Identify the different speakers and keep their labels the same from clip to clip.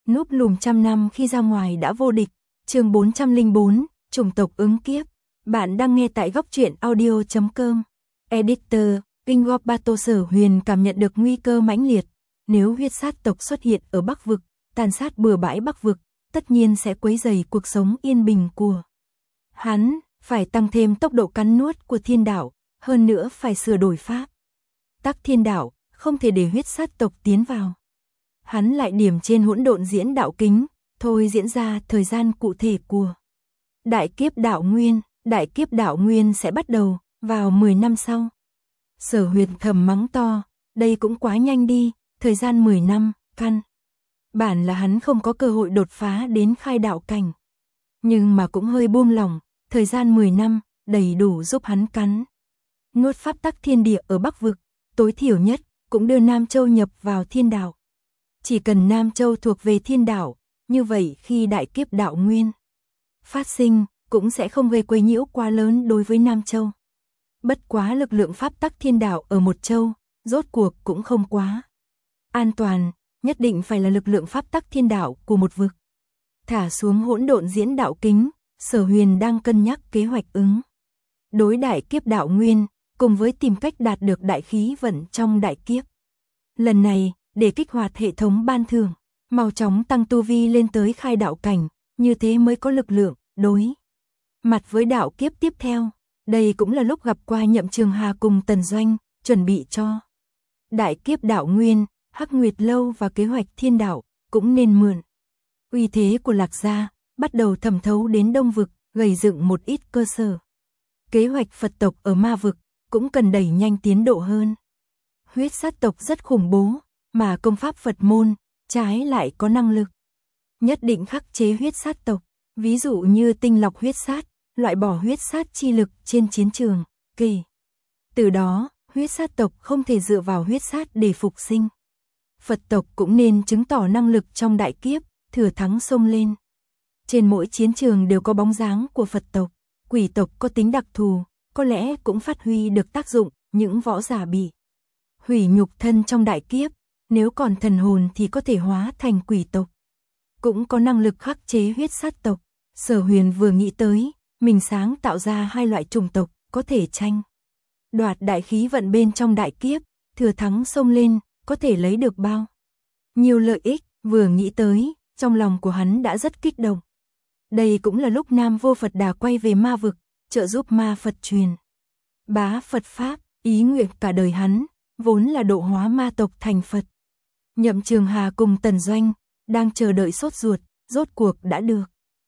Speaker 1: Núp lùm trăm năm khi ra ngoài đã vô địch. Chương 404, chủng tộc ứng kiếp. Bạn đang nghe tại góc truyện audio.com. Editor, King of Battle. Sở Huyền cảm nhận được nguy cơ mãnh liệt. Nếu huyết sát tộc xuất hiện ở Bắc Vực, tàn sát bừa bãi Bắc Vực, tất nhiên sẽ quấy rầy cuộc sống yên bình của hắn. Phải tăng thêm tốc độ cắn nuốt của thiên đạo, hơn nữa phải sửa đổi pháp tắc thiên đạo, không thể để huyết sát tộc tiến vào. Hắn lại điểm trên hỗn độn diễn đạo kính, thôi diễn ra thời gian cụ thể của đại kiếp đạo nguyên. Đại kiếp đạo nguyên sẽ bắt đầu vào 10 năm sau. Sở Huyền thầm mắng to, đây cũng quá nhanh đi, thời gian 10 năm, căn bản là hắn không có cơ hội đột phá đến khai đạo cảnh. Nhưng mà cũng hơi buông lỏng, thời gian 10 năm, đầy đủ giúp hắn cắn nuốt pháp tắc thiên địa ở Bắc Vực, tối thiểu nhất, cũng đưa Nam Châu nhập vào thiên đạo. Chỉ cần Nam Châu thuộc về thiên đạo, như vậy khi đại kiếp đạo nguyên phát sinh, cũng sẽ không gây quấy nhiễu quá lớn đối với Nam Châu. Bất quá lực lượng pháp tắc thiên đạo ở một châu, rốt cuộc cũng không quá an toàn, nhất định phải là lực lượng pháp tắc thiên đạo của một vực. Thả xuống hỗn độn diễn đạo kính, Sở Huyền đang cân nhắc kế hoạch ứng đối đại kiếp đạo nguyên, cùng với tìm cách đạt được đại khí vận trong đại kiếp. Lần này, để kích hoạt hệ thống ban thưởng, mau chóng tăng tu vi lên tới khai đạo cảnh, như thế mới có lực lượng đối mặt với đạo kiếp tiếp theo. Đây cũng là lúc gặp qua Nhậm Trường Hà cùng Tần Doanh, chuẩn bị cho đại kiếp đạo nguyên. Hắc Nguyệt Lâu và kế hoạch thiên đạo cũng nên mượn uy thế của Lạc gia, bắt đầu thẩm thấu đến Đông Vực, gầy dựng một ít cơ sở. Kế hoạch Phật tộc ở Ma Vực cũng cần đẩy nhanh tiến độ hơn. Huyết sát tộc rất khủng bố, mà công pháp Phật môn trái lại có năng lực nhất định khắc chế huyết sát tộc, ví dụ như tinh lọc huyết sát, loại bỏ huyết sát chi lực trên chiến trường. Kể từ đó, huyết sát tộc không thể dựa vào huyết sát để phục sinh. Phật tộc cũng nên chứng tỏ năng lực trong đại kiếp, thừa thắng xông lên. Trên mỗi chiến trường đều có bóng dáng của Phật tộc. Quỷ tộc có tính đặc thù, có lẽ cũng phát huy được tác dụng. Những võ giả bị hủy nhục thân trong đại kiếp, nếu còn thần hồn thì có thể hóa thành quỷ tộc, cũng có năng lực khắc chế huyết sát tộc. Sở Huyền vừa nghĩ tới, mình sáng tạo ra hai loại chủng tộc có thể tranh đoạt đại khí vận bên trong đại kiếp, thừa thắng xông lên, có thể lấy được bao nhiêu lợi ích. Vừa nghĩ tới, trong lòng của hắn đã rất kích động. Đây cũng là lúc Nam Vô Phật Đà quay về Ma Vực, trợ giúp ma Phật truyền bá Phật Pháp. Ý nguyện cả đời hắn vốn là độ hóa ma tộc thành Phật. Nhậm Trường Hà cùng Tần Doanh đang chờ đợi sốt ruột, rốt cuộc đã được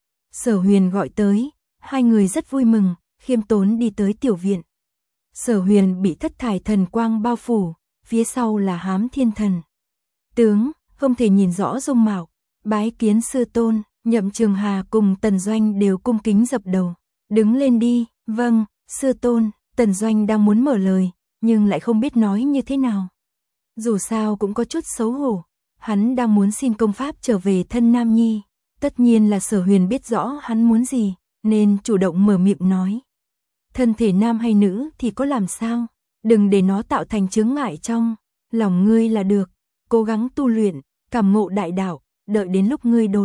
Speaker 1: Sở Huyền gọi tới. Hai người rất vui mừng, khiêm tốn đi tới tiểu viện. Sở Huyền bị thất thải thần quang bao phủ, phía sau là Hám Thiên Thần tướng, không thể nhìn rõ dung mạo. Bái kiến sư tôn. Nhậm Trường Hà cùng Tần Doanh đều cung kính dập đầu. Đứng lên đi. Vâng, sư tôn. Tần Doanh đang muốn mở lời, nhưng lại không biết nói như thế nào. Dù sao cũng có chút xấu hổ. Hắn đang muốn xin công pháp trở về thân Nam Nhi. Tất nhiên là Sở Huyền biết rõ hắn muốn gì, nên chủ động mở miệng nói. Thân thể nam hay nữ thì có làm sao? Đừng để nó tạo thành chướng ngại trong lòng ngươi là được. Cố gắng tu luyện, cảm ngộ đại đạo, đợi đến lúc ngươi đột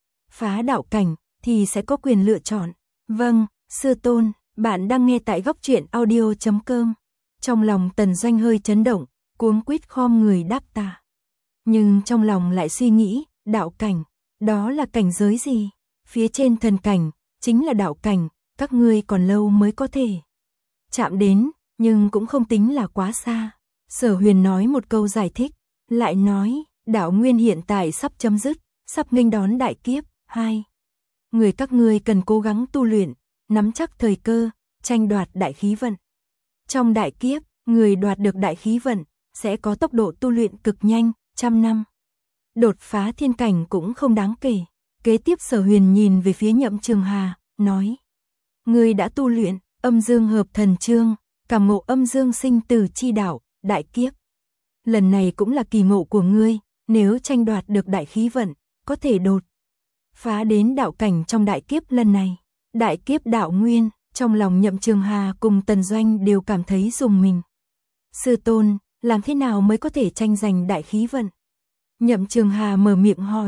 Speaker 1: phá đạo cảnh thì sẽ có quyền lựa chọn. Vâng, sư tôn. Bạn đang nghe tại góc truyện audio.com. Trong lòng Tần Doanh hơi chấn động, cuống quýt khom người đáp tạ. Nhưng trong lòng lại suy nghĩ, đạo cảnh, đó là cảnh giới gì? Phía trên thần cảnh, chính là đạo cảnh, các ngươi còn lâu mới có thể chạm đến, nhưng cũng không tính là quá xa. Sở Huyền nói một câu giải thích, lại nói, đạo nguyên hiện tại sắp chấm dứt, sắp nghênh đón đại kiếp. Hai người các ngươi cần cố gắng tu luyện, nắm chắc thời cơ, tranh đoạt đại khí vận. Trong đại kiếp, người đoạt được đại khí vận sẽ có tốc độ tu luyện cực nhanh, 100 năm đột phá thiên cảnh cũng không đáng kể. Kế tiếp Sở Huyền nhìn về phía Nhậm Trường Hà, nói: ngươi đã tu luyện âm dương hợp thần chương, cảm ngộ âm dương sinh tử chi đạo, đại kiếp. Lần này cũng là kỳ ngộ của ngươi, nếu tranh đoạt được đại khí vận, có thể đột phá đến đạo cảnh trong đại kiếp lần này. Đại kiếp đạo nguyên, trong lòng Nhậm Trường Hà cùng Tần Doanh đều cảm thấy rùng mình. Sư tôn, làm thế nào mới có thể tranh giành đại khí vận? Nhậm Trường Hà mở miệng hỏi.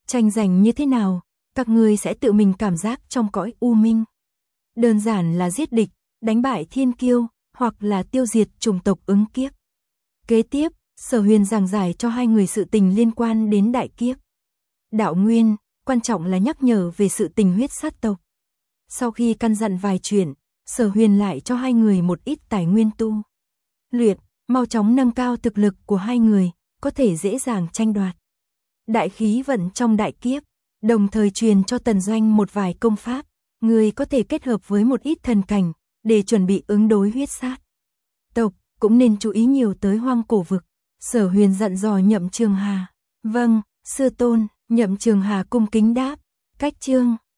Speaker 1: Tranh giành như thế nào, các ngươi sẽ tự mình cảm giác trong cõi u minh. Đơn giản là giết địch, đánh bại thiên kiêu, hoặc là tiêu diệt chủng tộc ứng kiếp. Kế tiếp, Sở Huyền giảng giải cho hai người sự tình liên quan đến đại kiếp. Đạo nguyên, quan trọng là nhắc nhở về sự tình huyết sát tộc. Sau khi căn dặn vài chuyện, Sở Huyền lại cho hai người một ít tài nguyên tu luyện, mau chóng nâng cao thực lực của hai người, có thể dễ dàng tranh đoạt đại khí vận trong đại kiếp, đồng thời truyền cho Tần Doanh một vài công pháp, người có thể kết hợp với một ít thần cảnh, để chuẩn bị ứng đối huyết sát tộc, cũng nên chú ý nhiều tới hoang cổ vực. Sở Huyền dặn dò Nhậm Trường Hà. Vâng, sư tôn. Nhậm Trường Hà cung kính đáp. Cách chương